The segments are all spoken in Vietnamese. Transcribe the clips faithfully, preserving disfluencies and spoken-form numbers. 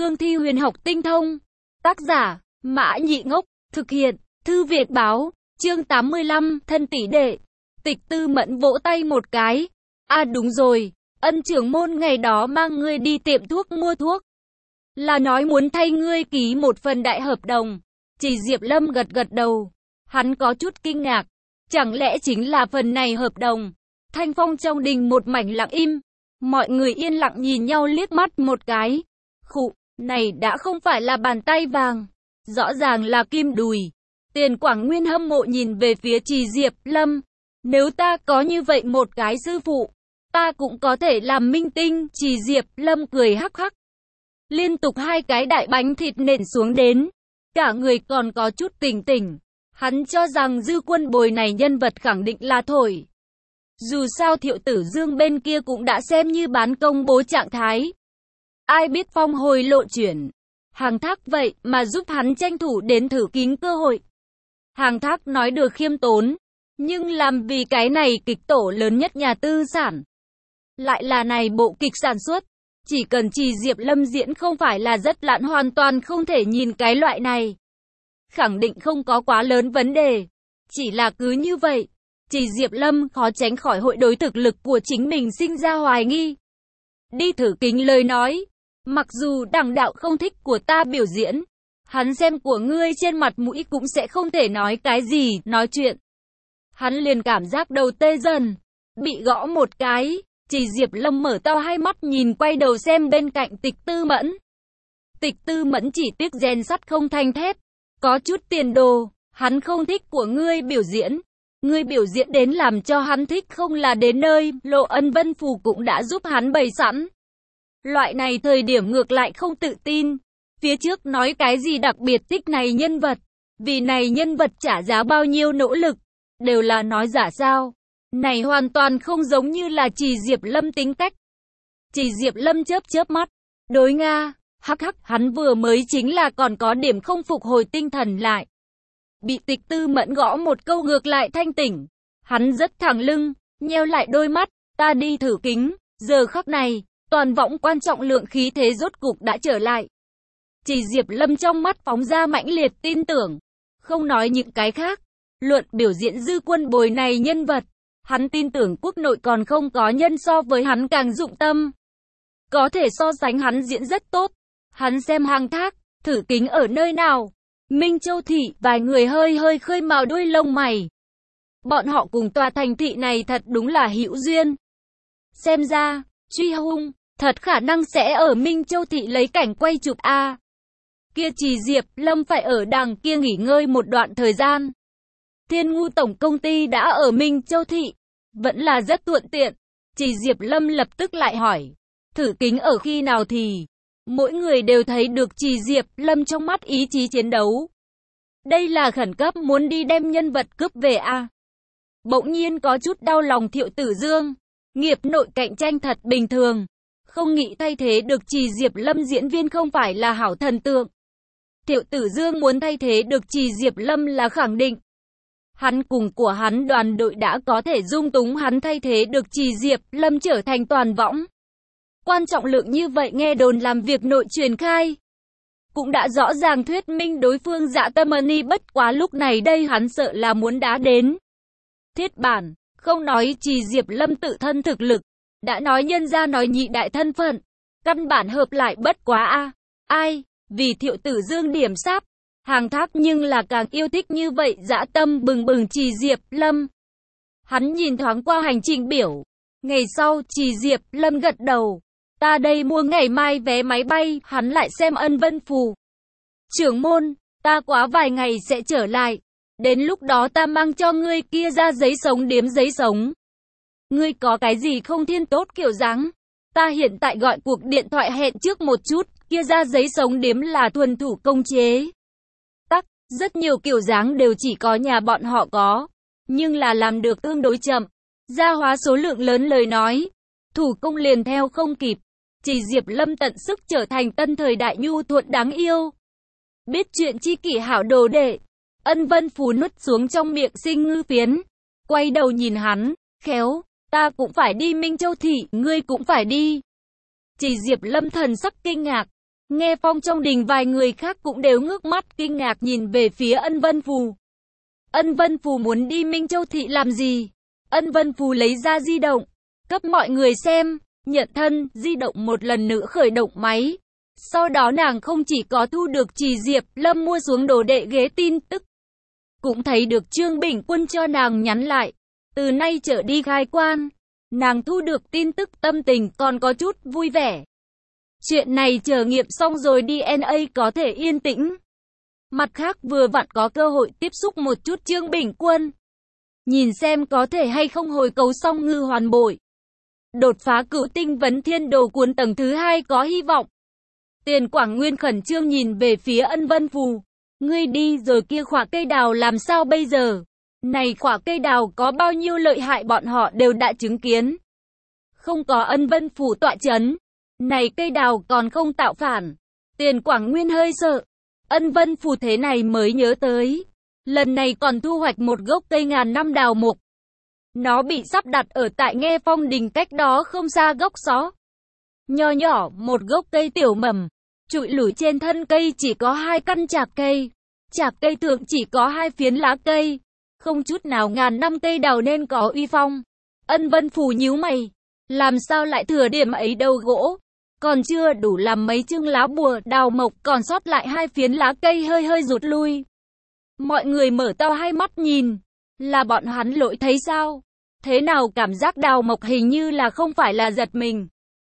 Cương thi huyền học tinh thông. Tác giả, Mã Nhị Ngốc, thực hiện, Thư Việt báo, chương tám mươi lăm, thân tỷ đệ. Tịch Tư Mẫn vỗ tay một cái. À đúng rồi, Ân trưởng môn ngày đó mang ngươi đi tiệm thuốc mua thuốc. Là nói muốn thay ngươi ký một phần đại hợp đồng. Chỉ Diệp Lâm gật gật đầu. Hắn có chút kinh ngạc. Chẳng lẽ chính là phần này hợp đồng? Thanh phong trong đình một mảnh lặng im. Mọi người yên lặng nhìn nhau liếc mắt một cái. Khụ, này đã không phải là bàn tay vàng. Rõ ràng là kim đùi. Tiền Quảng Nguyên hâm mộ nhìn về phía Trì Diệp Lâm. Nếu ta có như vậy một cái sư phụ, ta cũng có thể làm minh tinh. Trì Diệp Lâm cười hắc hắc. Liên tục hai cái đại bánh thịt nện xuống đến. Cả người còn có chút tỉnh tỉnh. Hắn cho rằng Dư Quân Bồi này nhân vật khẳng định là thổi. Dù sao Thiệu Tử Dương bên kia cũng đã xem như bán công bố trạng thái. Ai biết phong hồi lộ chuyển. Hàng Thác vậy mà giúp hắn tranh thủ đến thử kính cơ hội. Hàng Thác nói được khiêm tốn. Nhưng làm vì cái này kịch tổ lớn nhất nhà tư sản. Lại là này bộ kịch sản xuất. Chỉ cần Trì Diệp Lâm diễn không phải là rất lạn hoàn toàn không thể nhìn cái loại này. Khẳng định không có quá lớn vấn đề. Chỉ là cứ như vậy. Trì Diệp Lâm khó tránh khỏi hội đối thực lực của chính mình sinh ra hoài nghi. Đi thử kính lời nói. Mặc dù đằng đạo không thích của ta biểu diễn. Hắn xem của ngươi trên mặt mũi cũng sẽ không thể nói cái gì, nói chuyện. Hắn liền cảm giác đầu tê dần. Bị gõ một cái. Trì Diệp Lâm mở to hai mắt nhìn quay đầu xem bên cạnh Tịch Tư Mẫn. Tịch Tư Mẫn chỉ tiếc rèn sắt không thành thép. Có chút tiền đồ. Hắn không thích của ngươi biểu diễn. Ngươi biểu diễn đến làm cho hắn thích không là đến nơi. Lộ Ân Vân Phù cũng đã giúp hắn bày sẵn. Loại này thời điểm ngược lại không tự tin. Phía trước nói cái gì đặc biệt thích này nhân vật. Vì này nhân vật trả giá bao nhiêu nỗ lực. Đều là nói giả sao. Này hoàn toàn không giống như là Trì Diệp Lâm tính cách. Trì Diệp Lâm chớp chớp mắt. Đối Nga, hắc hắc, hắn vừa mới chính là còn có điểm không phục hồi tinh thần lại. Bị Tịch Tư Mẫn gõ một câu ngược lại thanh tỉnh. Hắn rất thẳng lưng, nheo lại đôi mắt, ta đi thử kính. Giờ khắc này, toàn võng quan trọng lượng khí thế rốt cục đã trở lại. Trì Diệp Lâm trong mắt phóng ra mãnh liệt tin tưởng. Không nói những cái khác. Luận biểu diễn Dư Quân Bồi này nhân vật. Hắn tin tưởng quốc nội còn không có nhân so với hắn càng dụng tâm. Có thể so sánh hắn diễn rất tốt. Hắn xem Hàng Thác, thử kính ở nơi nào. Minh Châu Thị, vài người hơi hơi khơi mào đuôi lông mày. Bọn họ cùng tòa thành thị này thật đúng là hữu duyên. Xem ra, Truy Hung, thật khả năng sẽ ở Minh Châu Thị lấy cảnh quay chụp A. Kia Trì Diệp Lâm phải ở đằng kia nghỉ ngơi một đoạn thời gian. Thiên Ngu Tổng Công ty đã ở Minh Châu Thị. Vẫn là rất thuận tiện. Trì Diệp Lâm lập tức lại hỏi. Thử kính ở khi nào thì... Mỗi người đều thấy được Trì Diệp Lâm trong mắt ý chí chiến đấu. Đây là khẩn cấp muốn đi đem nhân vật cướp về a. Bỗng nhiên có chút đau lòng Thiệu Tử Dương. Nghiệp nội cạnh tranh thật bình thường. Không nghĩ thay thế được Trì Diệp Lâm diễn viên không phải là hảo thần tượng. Thiệu Tử Dương muốn thay thế được Trì Diệp Lâm là khẳng định. Hắn cùng của hắn đoàn đội đã có thể dung túng hắn thay thế được Trì Diệp Lâm trở thành toàn võng. Quan trọng lượng như vậy nghe đồn làm việc nội truyền khai. Cũng đã rõ ràng thuyết minh đối phương dạ tâm ni bất quá lúc này đây hắn sợ là muốn đá đến. Thiết bản, không nói Trì Diệp Lâm tự thân thực lực. Đã nói nhân ra nói nhị đại thân phận. Căn bản hợp lại bất quá a. Ai, vì Thiệu Tử Dương điểm sáp. Hàng Thác nhưng là càng yêu thích như vậy dã tâm bừng bừng Trì Diệp Lâm. Hắn nhìn thoáng qua hành trình biểu. Ngày sau Trì Diệp Lâm gật đầu. Ta đây mua ngày mai vé máy bay, hắn lại xem Ân Vân Phù. Trưởng môn, ta quá vài ngày sẽ trở lại. Đến lúc đó ta mang cho ngươi kia ra giấy sống điếm giấy sống. Ngươi có cái gì không thiên tốt kiểu dáng? Ta hiện tại gọi cuộc điện thoại hẹn trước một chút, kia ra giấy sống điếm là thuần thủ công chế. Tắc, rất nhiều kiểu dáng đều chỉ có nhà bọn họ có, nhưng là làm được tương đối chậm. Gia hóa số lượng lớn lời nói, thủ công liền theo không kịp. Trì Diệp Lâm tận sức trở thành tân thời đại nhu thuận đáng yêu. Biết chuyện chi kỷ hảo đồ đệ. Ân Vân Phù nuốt xuống trong miệng sinh ngư phiến. Quay đầu nhìn hắn, khéo, ta cũng phải đi Minh Châu Thị, ngươi cũng phải đi. Trì Diệp Lâm thần sắc kinh ngạc. Nghe Phong trong đình vài người khác cũng đều ngước mắt kinh ngạc nhìn về phía Ân Vân Phù. Ân Vân Phù muốn đi Minh Châu Thị làm gì? Ân Vân Phù lấy ra di động, cấp mọi người xem, nhận thân, di động một lần nữa khởi động máy. Sau đó nàng không chỉ có thu được Trì Diệp Lâm mua xuống đồ đệ ghế tin tức, cũng thấy được Trương Bình Quân cho nàng nhắn lại. Từ nay trở đi khai quan, nàng thu được tin tức tâm tình còn có chút vui vẻ. Chuyện này chờ nghiệm xong rồi đê en a có thể yên tĩnh. Mặt khác vừa vặn có cơ hội tiếp xúc một chút Trương Bình Quân. Nhìn xem có thể hay không hồi cầu song ngư hoàn bội. Đột phá cửu tinh vấn thiên đồ cuốn tầng thứ hai có hy vọng. Tiền Quảng Nguyên khẩn trương nhìn về phía Ân Vân Phù. Ngươi đi rồi kia khỏa cây đào làm sao bây giờ? Này khỏa cây đào có bao nhiêu lợi hại bọn họ đều đã chứng kiến. Không có Ân Vân Phù tọa chấn. Này cây đào còn không tạo phản. Tiền Quảng Nguyên hơi sợ. Ân Vân Phù thế này mới nhớ tới. Lần này còn thu hoạch một gốc cây ngàn năm đào mục. Nó bị sắp đặt ở tại Nghe Phong đình cách đó không xa gốc xó. Nho nhỏ, một gốc cây tiểu mầm. Trụi lủi trên thân cây chỉ có hai căn chạc cây. Chạc cây thượng chỉ có hai phiến lá cây. Không chút nào ngàn năm cây đào nên có uy phong. Ân Vân Phù nhíu mày. Làm sao lại thừa điểm ấy đầu gỗ? Còn chưa đủ làm mấy chương lá bùa đào mộc còn sót lại hai phiến lá cây hơi hơi rụt lui. Mọi người mở to hai mắt nhìn. Là bọn hắn lỗi thấy sao? Thế nào cảm giác đào mộc hình như là không phải là giật mình.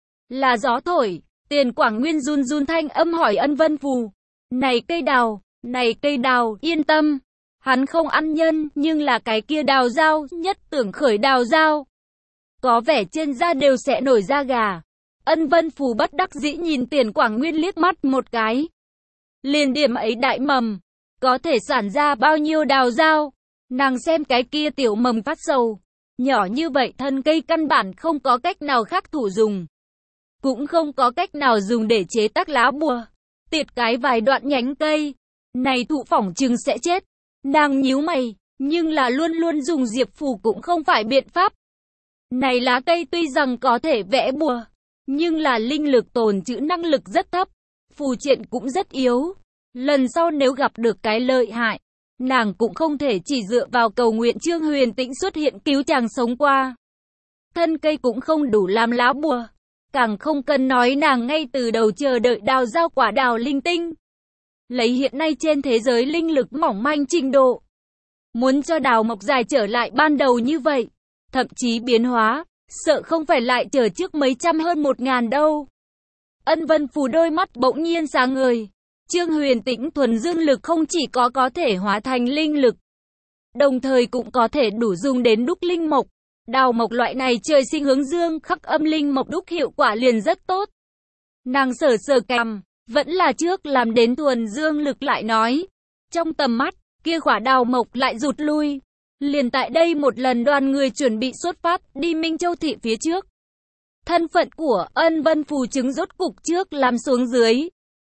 Là gió thổi. Tiền Quảng Nguyên run run thanh âm hỏi Ân Vân Phù. Này cây đào, này cây đào, yên tâm. Hắn không ăn nhân, nhưng là cái kia đào dao, nhất tưởng khởi đào dao. Có vẻ trên da đều sẽ nổi da gà. Ân Vân Phù bất đắc dĩ nhìn Tiền Quảng Nguyên liếc mắt một cái. Liền điểm ấy đại mầm. Có thể sản ra bao nhiêu đào dao. Nàng xem cái kia tiểu mầm phát sầu. Nhỏ như vậy thân cây căn bản không có cách nào khác thủ dùng. Cũng không có cách nào dùng để chế tác lá bùa. Tiệt cái vài đoạn nhánh cây. Này thụ phỏng chừng sẽ chết. Nàng nhíu mày. Nhưng là luôn luôn dùng diệp phù cũng không phải biện pháp. Này lá cây tuy rằng có thể vẽ bùa. Nhưng là linh lực tồn trữ năng lực rất thấp. Phù triện cũng rất yếu. Lần sau nếu gặp được cái lợi hại. Nàng cũng không thể chỉ dựa vào cầu nguyện Trương Huyền Tĩnh xuất hiện cứu chàng sống qua. Thân cây cũng không đủ làm lá bùa. Càng không cần nói nàng ngay từ đầu chờ đợi đào giao quả đào linh tinh. Lấy hiện nay trên thế giới linh lực mỏng manh trình độ. Muốn cho đào mộc dài trở lại ban đầu như vậy. Thậm chí biến hóa. Sợ không phải lại chờ trước mấy trăm hơn một ngàn đâu. Ân Vân Phù đôi mắt bỗng nhiên sáng ngời. Trương Huyền Tĩnh thuần dương lực không chỉ có có thể hóa thành linh lực. Đồng thời cũng có thể đủ dùng đến đúc linh mộc. Đào mộc loại này trời sinh hướng dương khắc âm linh mộc đúc hiệu quả liền rất tốt. Nàng sờ sờ cằm, vẫn là trước làm đến thuần dương lực lại nói. Trong tầm mắt, kia khỏa đào mộc lại rụt lui. Liền tại đây một lần đoàn người chuẩn bị xuất phát đi Minh Châu Thị phía trước. Thân phận của Ân Vân Phù chứng rốt cục trước làm xuống dưới.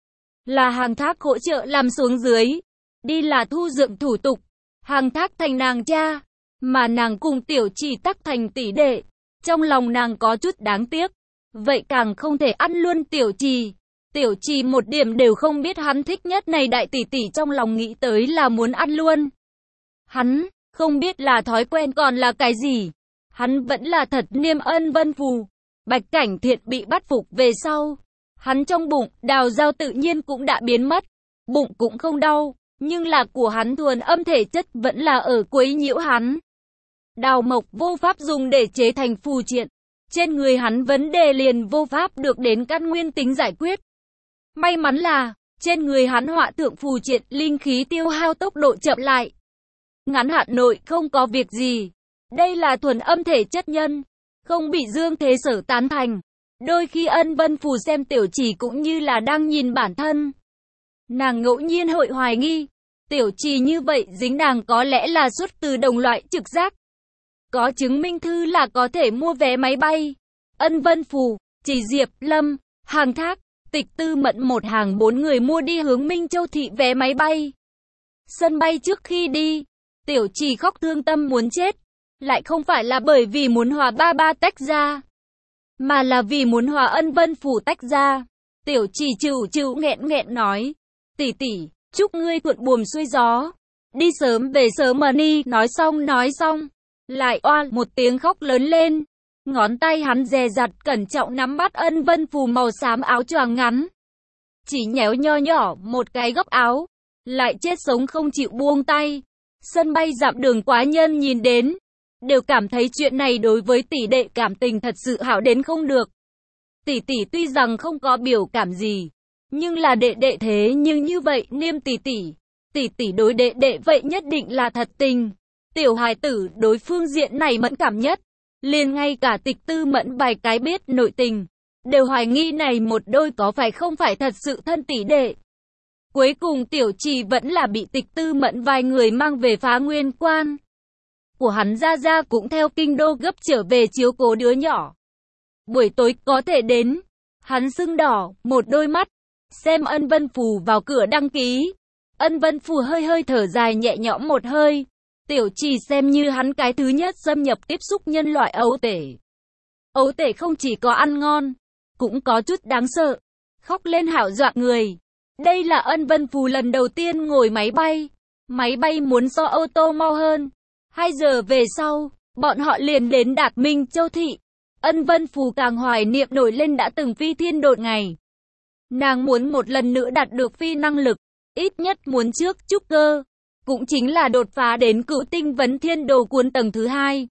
Là hàng thác hỗ trợ làm xuống dưới. Đi là thu dưỡng thủ tục. Hàng thác thành nàng cha. Mà nàng cùng tiểu trì tắc thành tỷ đệ. Trong lòng nàng có chút đáng tiếc. Vậy càng không thể ăn luôn tiểu trì. Tiểu trì một điểm đều không biết hắn thích nhất này đại tỷ tỷ trong lòng nghĩ tới là muốn ăn luôn. Hắn không biết là thói quen còn là cái gì. Hắn vẫn là thật niêm Ân Vân Phù. Bạch Cảnh Thiện bị bắt phục về sau. Hắn trong bụng, đào dao tự nhiên cũng đã biến mất. Bụng cũng không đau. Nhưng là của hắn thuần âm thể chất vẫn là ở quấy nhiễu hắn. Đào mộc vô pháp dùng để chế thành phù triện. Trên người hắn vấn đề liền vô pháp được đến căn nguyên tính giải quyết. May mắn là, trên người hắn họa thượng phù triện linh khí tiêu hao tốc độ chậm lại. Ngắn hạn nội không có việc gì. Đây là thuần âm thể chất nhân. Không bị dương thế sở tán thành. Đôi khi Ân Vân Phù xem tiểu trì cũng như là đang nhìn bản thân. Nàng ngẫu nhiên hội hoài nghi. Tiểu trì như vậy dính nàng có lẽ là xuất từ đồng loại trực giác. Có chứng minh thư là có thể mua vé máy bay. Ân Vân Phù, Trì Diệp, Lâm, Hàng Thác, Tịch Tư Mẫn một hàng bốn người mua đi hướng Minh Châu Thị vé máy bay. Sân bay trước khi đi, tiểu trì khóc thương tâm muốn chết. Lại không phải là bởi vì muốn hòa ba ba tách ra. Mà là vì muốn hòa Ân Vân Phù tách ra. Tiểu Trì chịu chịu nghẹn nghẹn nói. Tỷ tỷ, chúc ngươi thuận buồm xuôi gió. Đi sớm về sớm mà ni. Nói xong nói xong. Lại oan một tiếng khóc lớn lên. Ngón tay hắn dè dặt cẩn trọng nắm bắt Ân Vân Phù màu xám áo choàng ngắn. Chỉ nhéo nho nhỏ một cái góc áo. Lại chết sống không chịu buông tay. Sân bay dặm đường quá nhân nhìn đến. Đều cảm thấy chuyện này đối với tỷ đệ cảm tình thật sự hảo đến không được. Tỷ tỷ tuy rằng không có biểu cảm gì. Nhưng là đệ đệ thế nhưng như vậy niêm tỷ tỷ. Tỷ tỷ đối đệ đệ vậy nhất định là thật tình. Tiểu hài tử đối phương diện này mẫn cảm nhất. Liền ngay cả Tịch Tư Mẫn vài cái biết nội tình. Đều hoài nghi này một đôi có phải không phải thật sự thân tỷ đệ. Cuối cùng Tiểu Trì vẫn là bị Tịch Tư Mẫn vài người mang về Phá Nguyên Quan. Của hắn ra ra cũng theo kinh đô gấp trở về chiếu cố đứa nhỏ. Buổi tối có thể đến. Hắn sưng đỏ, một đôi mắt. Xem Ân Vân Phù vào cửa đăng ký. Ân Vân Phù hơi hơi thở dài nhẹ nhõm một hơi. Tiểu Trì xem như hắn cái thứ nhất xâm nhập tiếp xúc nhân loại ấu tể. Ấu tể không chỉ có ăn ngon, cũng có chút đáng sợ. Khóc lên hảo dọa người. Đây là Ân Vân Phù lần đầu tiên ngồi máy bay. Máy bay muốn so ô tô mau hơn. Hai giờ về sau, bọn họ liền đến Đạt Minh Châu Thị. Ân Vân Phù càng hoài niệm nổi lên đã từng phi thiên độn ngày. Nàng muốn một lần nữa đạt được phi năng lực, ít nhất muốn trước trúc cơ. Cũng chính là đột phá đến cựu tinh vấn thiên đồ cuốn tầng thứ hai.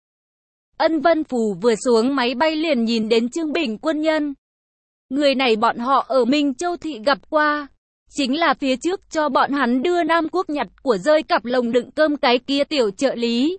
Ân Vân Phù vừa xuống máy bay liền nhìn đến Trương Bình Quân Nhân. Người này bọn họ ở Minh Châu Thị gặp qua. Chính là phía trước cho bọn hắn đưa Nam Quốc nhặt của rơi cặp lồng đựng cơm cái kia tiểu trợ lý.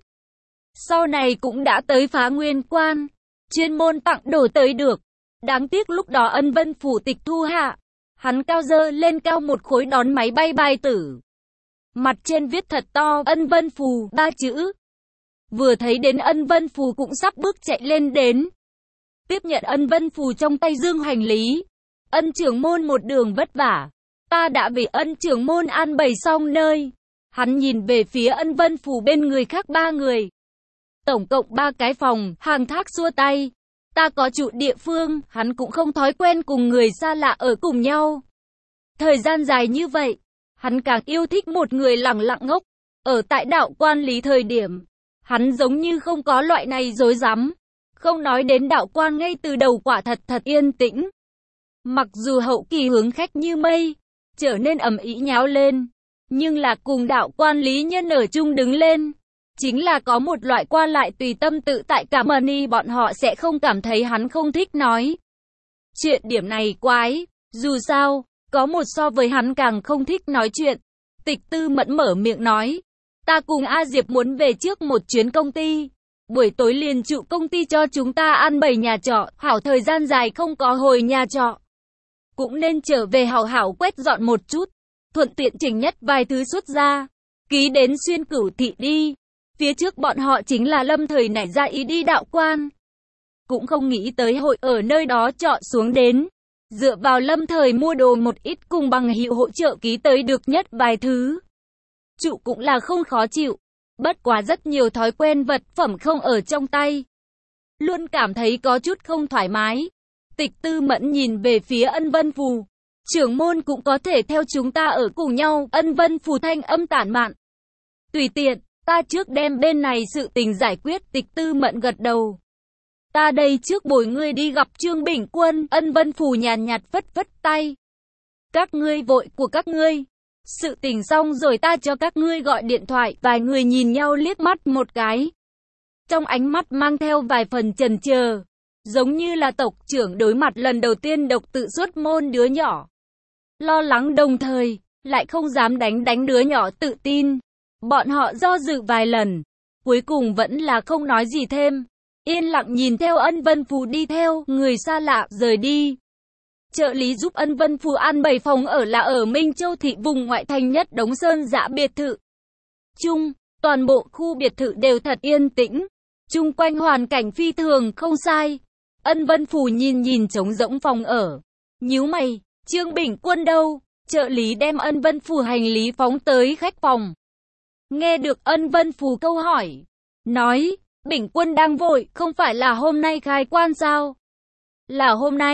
Sau này cũng đã tới Phá Nguyên Quan. Chuyên môn tặng đồ tới được. Đáng tiếc lúc đó Ân Vân Phù tịch thu hạ. Hắn cao dơ lên cao một khối đón máy bay bài tử. Mặt trên viết thật to Ân Vân Phù ba chữ. Vừa thấy đến Ân Vân Phù cũng sắp bước chạy lên đến. Tiếp nhận Ân Vân Phù trong tay dương hành lý. Ân trưởng môn một đường vất vả. Ta đã vì Ân trưởng môn an bày xong nơi. Hắn nhìn về phía Ân Vân Phù bên người khác ba người. Tổng cộng ba cái phòng, hàng thác xua tay. Ta có trụ địa phương, hắn cũng không thói quen cùng người xa lạ ở cùng nhau. Thời gian dài như vậy, hắn càng yêu thích một người lẳng lặng ngốc. Ở tại đạo quan lý thời điểm, hắn giống như không có loại này rối rắm. Không nói đến đạo quan ngay từ đầu quả thật thật yên tĩnh. Mặc dù hậu kỳ hướng khách như mây, trở nên ầm ĩ nháo lên. Nhưng là cùng đạo quan lý nhân ở chung đứng lên. Chính là có một loại qua lại tùy tâm tự tại cả mà ni bọn họ sẽ không cảm thấy hắn không thích nói. Chuyện điểm này quái, dù sao, có một so với hắn càng không thích nói chuyện. Tịch Tư Mẫn mở miệng nói, ta cùng A Diệp muốn về trước một chuyến công ty. Buổi tối liền trụ công ty cho chúng ta ăn bày nhà trọ, hảo thời gian dài không có hồi nhà trọ. Cũng nên trở về hảo hảo quét dọn một chút, thuận tiện chỉnh nhất vài thứ xuất ra, ký đến Xuyên Cửu Thị đi. Phía trước bọn họ chính là lâm thời nảy ra ý đi đạo quan. Cũng không nghĩ tới hội ở nơi đó trọ xuống đến. Dựa vào lâm thời mua đồ một ít cùng bằng hiệu hỗ trợ ký tới được nhất vài thứ. Trụ cũng là không khó chịu. Bất quá rất nhiều thói quen vật phẩm không ở trong tay. Luôn cảm thấy có chút không thoải mái. Tịch Tư Mẫn nhìn về phía Ân Vân Phù. Trưởng môn cũng có thể theo chúng ta ở cùng nhau. Ân Vân Phù thanh âm tản mạn. Tùy tiện. Ta trước đem bên này sự tình giải quyết. Tịch Tư Mẫn gật đầu. Ta đây trước bồi ngươi đi gặp Trương Bình Quân. Ân Vân Phù nhàn nhạt phất phất tay. Các ngươi vội của các ngươi. Sự tình xong rồi ta cho các ngươi gọi điện thoại. Vài người nhìn nhau liếc mắt một cái. Trong ánh mắt mang theo vài phần chần chờ. Giống như là tộc trưởng đối mặt lần đầu tiên độc tự xuất môn đứa nhỏ. Lo lắng đồng thời, lại không dám đánh đánh đứa nhỏ tự tin. Bọn họ do dự vài lần, cuối cùng vẫn là không nói gì thêm. Yên lặng nhìn theo Ân Vân Phù đi theo người xa lạ rời đi. Trợ lý giúp Ân Vân Phù an bày phòng ở là ở Minh Châu Thị vùng ngoại thành nhất Đống Sơn Dã biệt thự. Chung, toàn bộ khu biệt thự đều thật yên tĩnh. Chung quanh hoàn cảnh phi thường không sai. Ân Vân Phù nhìn nhìn trống rỗng phòng ở. Nhíu mày, Trương Bình Quân đâu? Trợ lý đem Ân Vân Phù hành lý phóng tới khách phòng. Nghe được Ân Vân Phù câu hỏi. Nói, Bình Quân đang vội, không phải là hôm nay khai quan sao? Là hôm nay.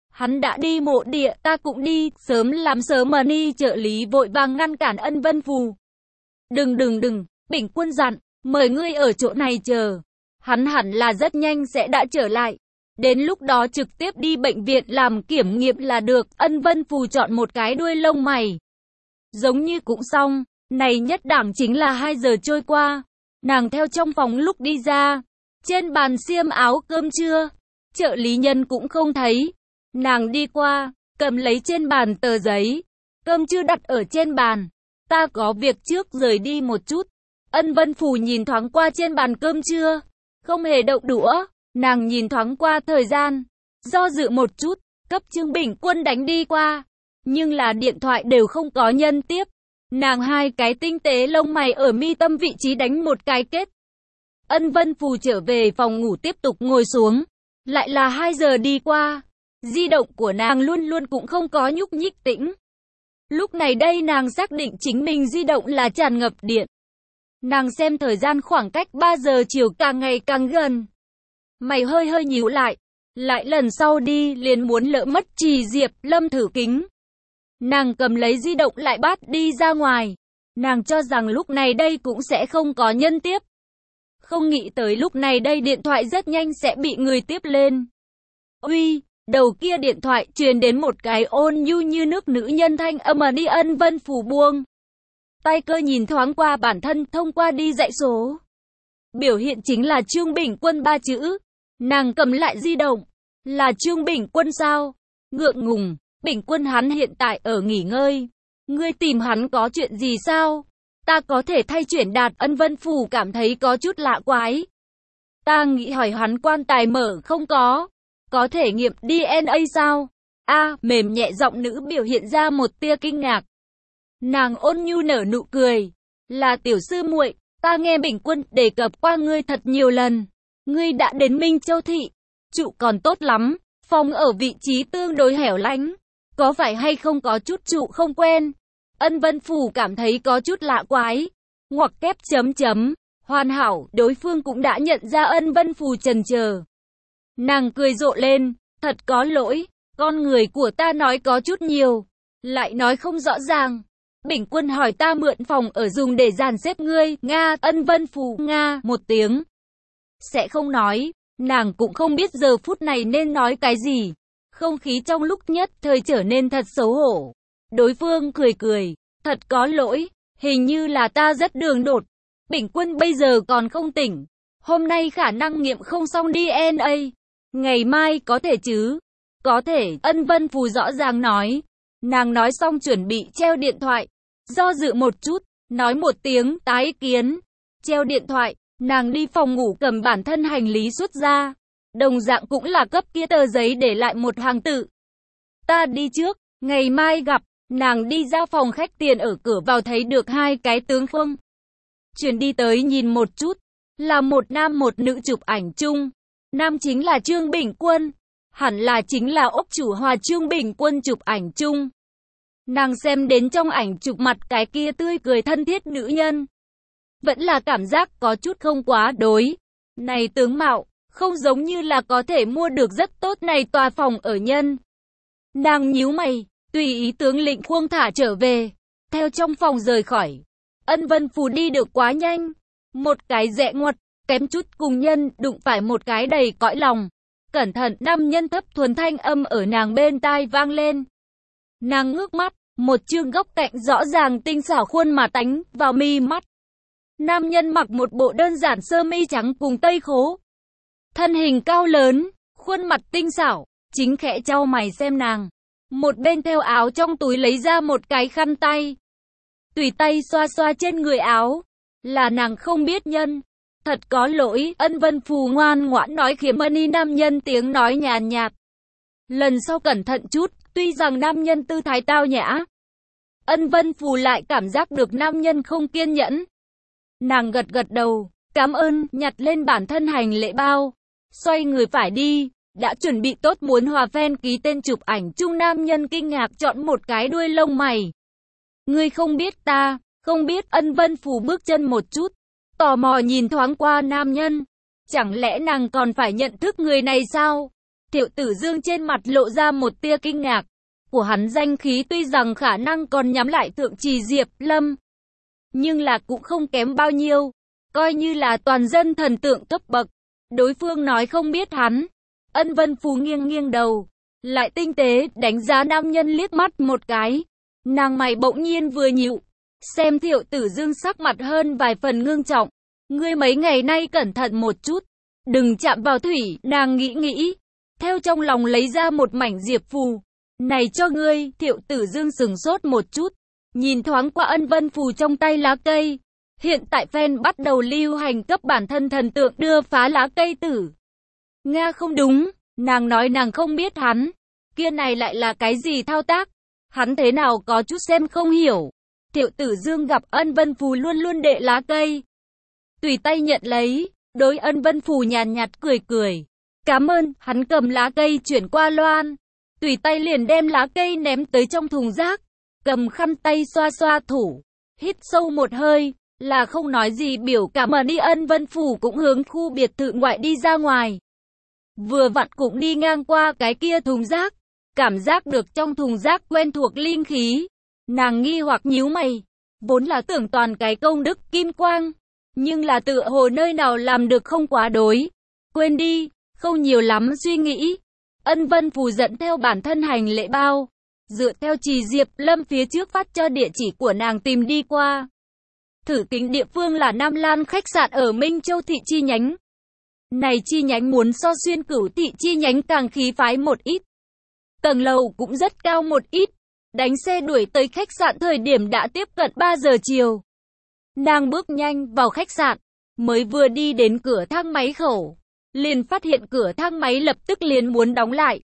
Hắn đã đi mộ địa, ta cũng đi, sớm làm sớm mà đi. Trợ lý vội vàng ngăn cản Ân Vân Phù. Đừng đừng đừng, Bỉnh Quân dặn, mời ngươi ở chỗ này chờ. Hắn hẳn là rất nhanh sẽ đã trở lại. Đến lúc đó trực tiếp đi bệnh viện làm kiểm nghiệm là được. Ân Vân Phù chọn một cái đuôi lông mày. Giống như cũng xong, này nhất đẳng chính là hai giờ trôi qua. Nàng theo trong phòng lúc đi ra. Trên bàn xiêm áo cơm trưa, trợ lý nhân cũng không thấy. Nàng đi qua, cầm lấy trên bàn tờ giấy. Cơm trưa đặt ở trên bàn. Ta có việc trước rời đi một chút. Ân Vân Phù nhìn thoáng qua trên bàn cơm trưa. Không hề động đũa. Nàng nhìn thoáng qua thời gian. Do dự một chút, cấp Trương Bỉnh Quân đánh đi qua. Nhưng là điện thoại đều không có nhân tiếp. Nàng hai cái tinh tế lông mày ở mi tâm vị trí đánh một cái kết. Ân Vân Phù trở về phòng ngủ tiếp tục ngồi xuống. Lại là hai giờ đi qua. Di động của nàng luôn luôn cũng không có nhúc nhích tĩnh. Lúc này đây nàng xác định chính mình di động là tràn ngập điện. Nàng xem thời gian khoảng cách ba giờ chiều càng ngày càng gần. Mày hơi hơi nhíu lại. Lại lần sau đi liền muốn lỡ mất Trì Diệp Lâm thử kính. Nàng cầm lấy di động lại bắt đi ra ngoài. Nàng cho rằng lúc này đây cũng sẽ không có nhân tiếp. Không nghĩ tới lúc này đây điện thoại rất nhanh sẽ bị người tiếp lên. Uy, đầu kia điện thoại truyền đến một cái ôn nhu như nước nữ nhân thanh âm đi. Ân Vân Phù buông tay cơ nhìn thoáng qua bản thân thông qua đi dãy số. Biểu hiện chính là Trương Bỉnh Quân ba chữ. Nàng cầm lại di động. Là Trương Bỉnh Quân sao? Ngượng ngùng, Bỉnh Quân hắn hiện tại ở nghỉ ngơi. Ngươi tìm hắn có chuyện gì sao? Ta có thể thay chuyển đạt. Ân Vân Phù cảm thấy có chút lạ quái. Ta nghĩ hỏi hắn quan tài mở không có. Có thể nghiệm đê en a sao? A, à, mềm nhẹ giọng nữ biểu hiện ra một tia kinh ngạc. Nàng ôn nhu nở nụ cười. Là tiểu sư muội, ta nghe Bỉnh Quân đề cập qua ngươi thật nhiều lần. Ngươi đã đến Minh Châu thị. Trụ còn tốt lắm, phòng ở vị trí tương đối hẻo lánh. Có phải hay không có chút trụ không quen? Ân Vân Phù cảm thấy có chút lạ quái. Ngoặc kép chấm chấm. Hoàn hảo, đối phương cũng đã nhận ra Ân Vân Phù chần chờ. Nàng cười rộ lên, thật có lỗi, con người của ta nói có chút nhiều, lại nói không rõ ràng. Bỉnh Quân hỏi ta mượn phòng ở dùng để dàn xếp ngươi, Nga. Ân Vân Phù Nga một tiếng. Sẽ không nói, nàng cũng không biết giờ phút này nên nói cái gì. Không khí trong lúc nhất thời trở nên thật xấu hổ. Đối phương cười cười, thật có lỗi, hình như là ta rất đường đột. Bỉnh Quân bây giờ còn không tỉnh. Hôm nay khả năng nghiệm không xong đê en a. Ngày mai có thể chứ? Có thể, Ân Vân Phù rõ ràng nói. Nàng nói xong chuẩn bị treo điện thoại. Do dự một chút, nói một tiếng tái kiến. Treo điện thoại, nàng đi phòng ngủ cầm bản thân hành lý xuất ra. Đồng dạng cũng là cấp kia tờ giấy để lại một hàng tự. Ta đi trước, ngày mai gặp. Nàng đi ra phòng khách, tiền ở cửa vào thấy được hai cái tướng phương. Chuyển đi tới nhìn một chút. Là một nam một nữ chụp ảnh chung. Nam chính là Trương Bỉnh Quân. Hẳn là chính là ốc chủ hòa Trương Bỉnh Quân chụp ảnh chung. Nàng xem đến trong ảnh chụp mặt cái kia tươi cười thân thiết nữ nhân. Vẫn là cảm giác có chút không quá đối. Này tướng mạo, không giống như là có thể mua được rất tốt này tòa phòng ở nhân. Nàng nhíu mày, tùy ý tướng lĩnh khuông thả trở về. Theo trong phòng rời khỏi. Ân Vân Phù đi được quá nhanh. Một cái rẽ ngoặt, kém chút cùng nhân đụng phải một cái đầy cõi lòng. Cẩn thận, nam nhân thấp thuần thanh âm ở nàng bên tai vang lên. Nàng ngước mắt, một chương góc cạnh rõ ràng tinh xảo khuôn mặt đánh vào mi mắt. Nam nhân mặc một bộ đơn giản sơ mi trắng cùng tây khố. Thân hình cao lớn, khuôn mặt tinh xảo, chính khẽ chau mày xem nàng. Một bên theo áo trong túi lấy ra một cái khăn tay. Tùy tay xoa xoa trên người áo. Là nàng không biết nhân. Thật có lỗi, Ân Vân Phù ngoan ngoãn nói khiếm mani nam nhân tiếng nói nhàn nhạt. Lần sau cẩn thận chút, tuy rằng nam nhân tư thái tao nhã. Ân Vân Phù lại cảm giác được nam nhân không kiên nhẫn. Nàng gật gật đầu, cảm ơn, nhặt lên bản thân hành lễ bao. Xoay người phải đi, đã chuẩn bị tốt muốn hòa fan ký tên chụp ảnh chung. Nam nhân kinh ngạc chọn một cái đuôi lông mày. Ngươi không biết ta, không biết. Ân Vân Phù bước chân một chút. Tò mò nhìn thoáng qua nam nhân. Chẳng lẽ nàng còn phải nhận thức người này sao? Thiệu Tử Dương trên mặt lộ ra một tia kinh ngạc. Của hắn danh khí tuy rằng khả năng còn nhắm lại Thượng Trì Diệp Lâm, nhưng là cũng không kém bao nhiêu, coi như là toàn dân thần tượng cấp bậc. Đối phương nói không biết hắn. Ân Vân Phù nghiêng nghiêng đầu, lại tinh tế đánh giá nam nhân liếc mắt một cái. Nàng mày bỗng nhiên vừa nhíu, xem Thiệu Tử Dương sắc mặt hơn vài phần ngưng trọng. Ngươi mấy ngày nay cẩn thận một chút, đừng chạm vào thủy. Nàng nghĩ nghĩ, theo trong lòng lấy ra một mảnh diệp phù. Này cho ngươi. Thiệu Tử Dương sừng sốt một chút, nhìn thoáng qua Ân Vân Phù trong tay lá cây. Hiện tại fan bắt đầu lưu hành cấp bản thân thần tượng đưa phá lá cây tử. Nga không đúng, nàng nói nàng không biết hắn. Kia này lại là cái gì thao tác? Hắn thế nào có chút xem không hiểu. Thiệu Tử Dương gặp Ân Vân Phù luôn luôn đệ lá cây, tùy tay nhận lấy, đối Ân Vân Phù nhàn nhạt cười cười. Cảm ơn. Hắn cầm lá cây chuyển qua loan, tùy tay liền đem lá cây ném tới trong thùng rác, cầm khăn tay xoa xoa thủ, hít sâu một hơi, là không nói gì biểu cảm mà đi. Ân Vân Phù cũng hướng khu biệt thự ngoại đi ra ngoài. Vừa vặn cũng đi ngang qua cái kia thùng rác, cảm giác được trong thùng rác quen thuộc linh khí. Nàng nghi hoặc nhíu mày, vốn là tưởng toàn cái công đức kim quang, nhưng là tựa hồ nơi nào làm được không quá đối. Quên đi, không nhiều lắm suy nghĩ. Ân Vân Phù dẫn theo bản thân hành lễ bao, dựa theo Trì Diệp Lâm phía trước phát cho địa chỉ của nàng tìm đi qua. Thử kính địa phương là Nam Lan khách sạn ở Minh Châu thị chi nhánh. Này chi nhánh muốn so Xuyên Cửu thị chi nhánh càng khí phái một ít. Tầng lầu cũng rất cao một ít. Đánh xe đuổi tới khách sạn thời điểm đã tiếp cận ba giờ chiều. Nàng bước nhanh vào khách sạn, mới vừa đi đến cửa thang máy khẩu, liền phát hiện cửa thang máy lập tức liền muốn đóng lại.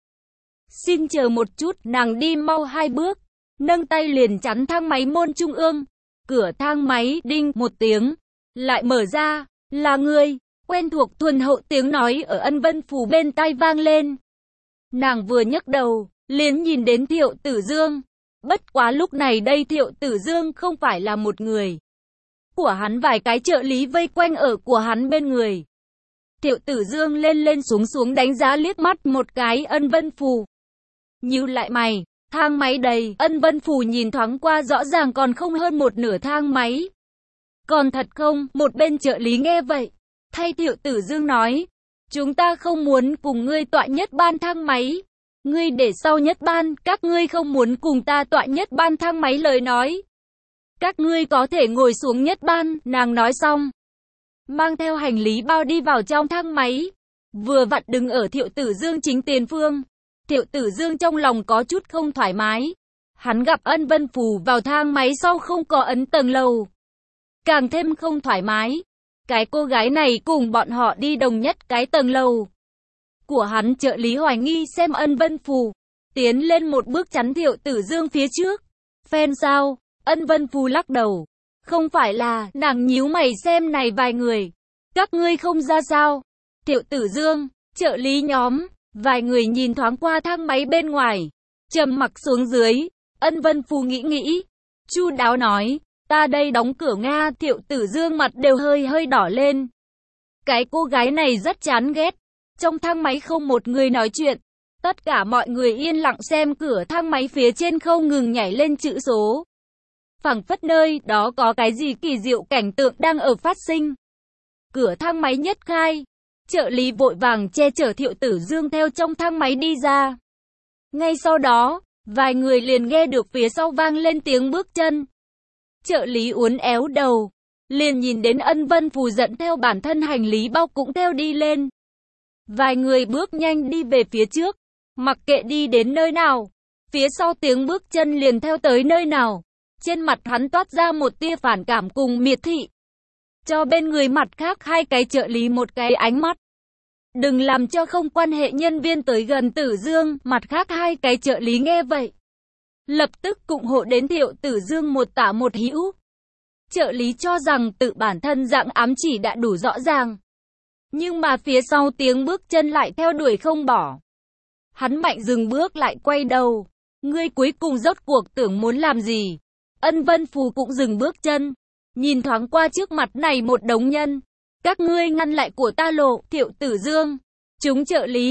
Xin chờ một chút. Nàng đi mau hai bước, nâng tay liền chắn thang máy môn trung ương. Cửa thang máy đinh một tiếng lại mở ra. Là ngươi. Quen thuộc thuần hậu tiếng nói ở Ân Vân Phù bên tai vang lên. Nàng vừa nhấc đầu, liền nhìn đến Thiệu Tử Dương. Bất quá lúc này đây Thiệu Tử Dương không phải là một người. Của hắn vài cái trợ lý vây quanh ở của hắn bên người. Thiệu Tử Dương lên lên xuống xuống đánh giá liếc mắt một cái Ân Vân Phù. Nhíu lại mày, thang máy đầy. Ân Vân Phù nhìn thoáng qua rõ ràng còn không hơn một nửa thang máy. Còn thật không? Một bên trợ lý nghe vậy, thay Thiệu Tử Dương nói. Chúng ta không muốn cùng ngươi tọa nhất ban thang máy. Ngươi để sau nhất ban. Các ngươi không muốn cùng ta tọa nhất ban thang máy lời nói, các ngươi có thể ngồi xuống nhất ban. Nàng nói xong, mang theo hành lý bao đi vào trong thang máy. Vừa vặn đứng ở Thiệu Tử Dương chính tiền phương. Thiệu Tử Dương trong lòng có chút không thoải mái. Hắn gặp Ân Vân Phù vào thang máy sau không có ấn tầng lầu, càng thêm không thoải mái. Cái cô gái này cùng bọn họ đi đồng nhất cái tầng lầu. Của hắn trợ lý hoài nghi xem Ân Vân Phù, tiến lên một bước chắn Thiệu Tử Dương phía trước. Phen sao? Ân Vân Phù lắc đầu. Không phải là. Nàng nhíu mày xem này vài người. Các ngươi không ra sao? Thiệu Tử Dương, trợ lý nhóm, vài người nhìn thoáng qua thang máy bên ngoài, trầm mặc xuống dưới. Ân Vân Phù nghĩ nghĩ, chu đáo nói, ta đây đóng cửa Nga. Thiệu Tử Dương mặt đều hơi hơi đỏ lên. Cái cô gái này rất chán ghét. Trong thang máy không một người nói chuyện. Tất cả mọi người yên lặng xem cửa thang máy phía trên không ngừng nhảy lên chữ số. Phảng phất nơi đó có cái gì kỳ diệu cảnh tượng đang ở phát sinh. Cửa thang máy nhất khai, trợ lý vội vàng che chở Thiệu Tử Dương theo trong thang máy đi ra. Ngay sau đó, vài người liền nghe được phía sau vang lên tiếng bước chân. Trợ lý uốn éo đầu, liền nhìn đến Ân Vân Phù dẫn theo bản thân hành lý bao cũng theo đi lên. Vài người bước nhanh đi về phía trước, mặc kệ đi đến nơi nào, phía sau tiếng bước chân liền theo tới nơi nào. Trên mặt hắn toát ra một tia phản cảm cùng miệt thị, cho bên người mặt khác hai cái trợ lý một cái ánh mắt. Đừng làm cho không quan hệ nhân viên tới gần Tử Dương. Mặt khác hai cái trợ lý nghe vậy, lập tức ủng hộ đến Thiệu Tử Dương một tả một hữu. Trợ lý cho rằng tự bản thân dạng ám chỉ đã đủ rõ ràng, nhưng mà phía sau tiếng bước chân lại theo đuổi không bỏ. Hắn mạnh dừng bước lại quay đầu. Ngươi cuối cùng rốt cuộc tưởng muốn làm gì? Ân Vân Phù cũng dừng bước chân, nhìn thoáng qua trước mặt này một đống nhân. Các ngươi ngăn lại của ta lộ. Thiệu Tử Dương, chúng trợ lý,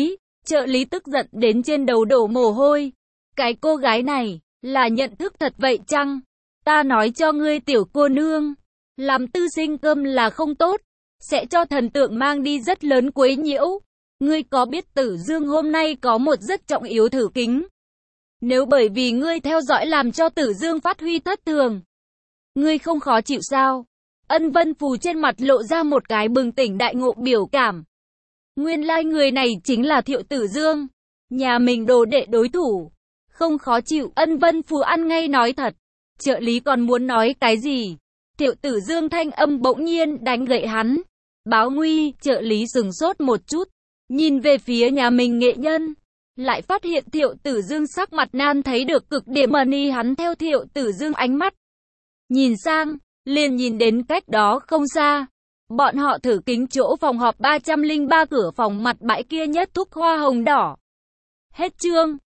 Trợ lý tức giận đến trên đầu đổ mồ hôi. Cái cô gái này, là nhận thức thật vậy chăng? Ta nói cho ngươi tiểu cô nương, làm tư sinh cơm là không tốt, sẽ cho thần tượng mang đi rất lớn quấy nhiễu. Ngươi có biết Tử Dương hôm nay có một rất trọng yếu thử kính. Nếu bởi vì ngươi theo dõi làm cho Tử Dương phát huy thất thường, ngươi không khó chịu sao? Ân Vân Phù trên mặt lộ ra một cái bừng tỉnh đại ngộ biểu cảm. Nguyên lai like người này chính là Thiệu Tử Dương, nhà mình đồ đệ đối thủ. Không khó chịu, Ân Vân Phù ăn ngay nói thật. Trợ lý còn muốn nói cái gì? Thiệu Tử Dương thanh âm bỗng nhiên đánh gậy hắn. Báo nguy, trợ lý sừng sốt một chút, nhìn về phía nhà mình nghệ nhân, lại phát hiện Thiệu Tử Dương sắc mặt nan thấy được cực điểm mờ ni. Hắn theo Thiệu Tử Dương ánh mắt nhìn sang, liền nhìn đến cách đó không xa. Bọn họ thử kính chỗ phòng họp ba trăm lẻ ba cửa phòng mặt bãi kia nhất thúc hoa hồng đỏ. Hết chương.